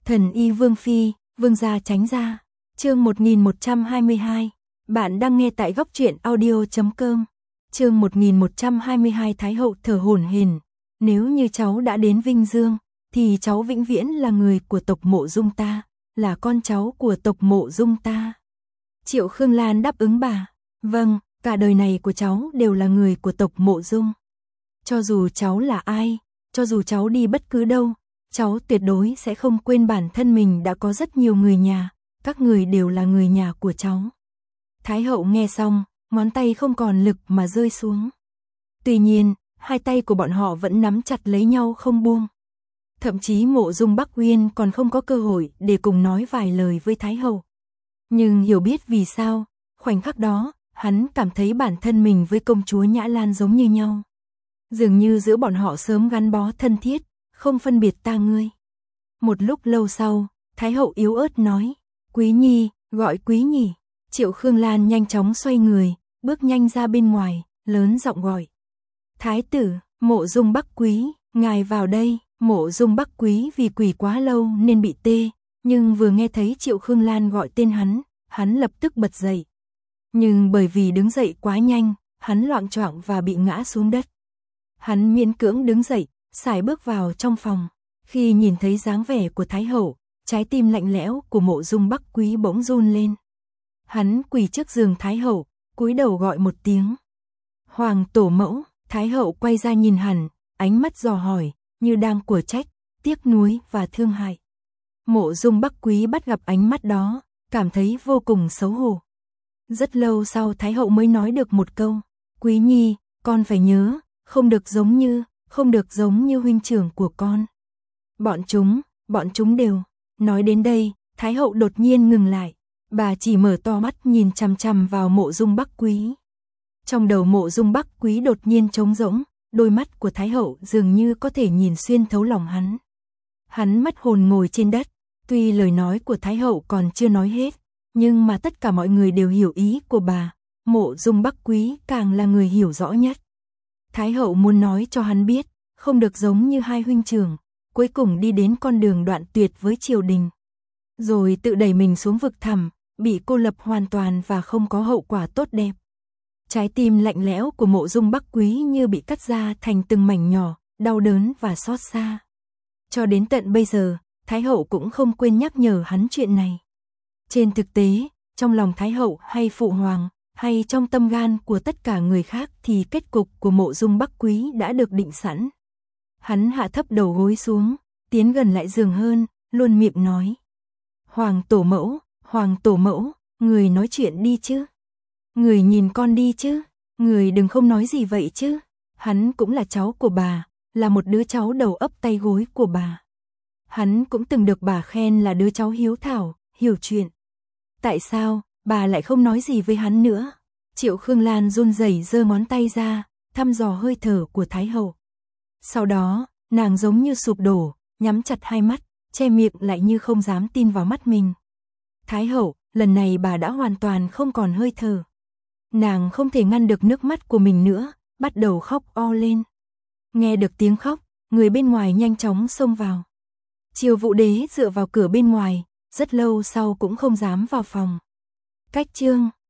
Thần y Vương Phi, Vương gia tránh ra. Chương 1122. Bạn đang nghe tại góc truyện audio.com. Chương 1122 Thái hậu thở hổn hển. Nếu như cháu đã đến Vinh Dương, thì cháu vĩnh viễn là người của tộc Mộ Dung ta, là con cháu của tộc Mộ Dung ta. Triệu Khương Lan đáp ứng bà. Vâng, cả đời này của cháu đều là người của tộc Mộ Dung. Cho dù cháu là ai, cho dù cháu đi bất cứ đâu, cháu tuyệt đối sẽ không quên bản thân mình đã có rất nhiều người nhà, các người đều là người nhà của cháu. Thái hậu nghe xong, ngón tay không còn lực mà rơi xuống. Tuy nhiên, hai tay của bọn họ vẫn nắm chặt lấy nhau không buông. Thậm chí Mộ Dung Bắc Uyên còn không có cơ hội để cùng nói vài lời với Thái hậu. Nhưng hiểu biết vì sao, khoảnh khắc đó, hắn cảm thấy bản thân mình với công chúa Nhã Lan giống như nhau. Dường như giữa bọn họ sớm gắn bó thân thiết, không phân biệt ta ngươi. Một lúc lâu sau, Thái hậu yếu ớt nói, Quý Nhi, gọi Quý Nhi. Triệu Khương Lan nhanh chóng xoay người, bước nhanh ra bên ngoài, lớn giọng gọi. Thái tử, Mộ Dung Bắc Quý, ngài vào đây. Mộ Dung Bắc Quý vì quỳ quá lâu nên bị tê, nhưng vừa nghe thấy Triệu Khương Lan gọi tên hắn lập tức bật dậy. Nhưng bởi vì đứng dậy quá nhanh, hắn loạng choạng và bị ngã xuống đất. Hắn miễn cưỡng đứng dậy, sải bước vào trong phòng. Khi nhìn thấy dáng vẻ của Thái hậu, trái tim lạnh lẽo của Mộ Dung Bắc Quý bỗng run lên. Hắn quỳ trước giường Thái hậu, cúi đầu gọi một tiếng. Hoàng tổ mẫu. Thái hậu quay ra nhìn hắn, ánh mắt dò hỏi, như đang của trách, tiếc nuối và thương hại. Mộ Dung Bắc Quý bắt gặp ánh mắt đó, cảm thấy vô cùng xấu hổ. Rất lâu sau Thái hậu mới nói được một câu, Quý Nhi, con phải nhớ, không được giống như huynh trưởng của con. Bọn chúng đều. Nói đến đây, Thái hậu đột nhiên ngừng lại, bà chỉ mở to mắt nhìn chằm chằm vào Mộ Dung Bắc Quý. Trong đầu Mộ Dung Bắc Quý đột nhiên trống rỗng, đôi mắt của Thái hậu dường như có thể nhìn xuyên thấu lòng hắn. Hắn mất hồn ngồi trên đất, tuy lời nói của Thái hậu còn chưa nói hết, nhưng mà tất cả mọi người đều hiểu ý của bà, Mộ Dung Bắc Quý càng là người hiểu rõ nhất. Thái hậu muốn nói cho hắn biết, không được giống như hai huynh trưởng, cuối cùng đi đến con đường đoạn tuyệt với triều đình. Rồi tự đẩy mình xuống vực thẳm, bị cô lập hoàn toàn và không có hậu quả tốt đẹp. Trái tim lạnh lẽo của Mộ Dung Bắc Quý như bị cắt ra thành từng mảnh nhỏ, đau đớn và xót xa. Cho đến tận bây giờ, Thái hậu cũng không quên nhắc nhở hắn chuyện này. Trên thực tế, trong lòng Thái hậu hay Phụ Hoàng, hay trong tâm gan của tất cả người khác thì kết cục của Mộ Dung Bắc Quý đã được định sẵn. Hắn hạ thấp đầu gối xuống, tiến gần lại giường hơn, luôn miệng nói. Hoàng tổ mẫu, người nói chuyện đi chứ. Người nhìn con đi chứ, người đừng không nói gì vậy chứ. Hắn cũng là cháu của bà, là một đứa cháu đầu ấp tay gối của bà. Hắn cũng từng được bà khen là đứa cháu hiếu thảo, hiểu chuyện. Tại sao, bà lại không nói gì với hắn nữa? Triệu Khương Lan run rẩy giơ ngón tay ra, thăm dò hơi thở của Thái hậu. Sau đó, nàng giống như sụp đổ, nhắm chặt hai mắt, che miệng lại như không dám tin vào mắt mình. Thái hậu, lần này bà đã hoàn toàn không còn hơi thở. Nàng không thể ngăn được nước mắt của mình nữa, bắt đầu khóc o lên. Nghe được tiếng khóc, người bên ngoài nhanh chóng xông vào. Triều Vũ Đế dựa vào cửa bên ngoài, rất lâu sau cũng không dám vào phòng. Cách chương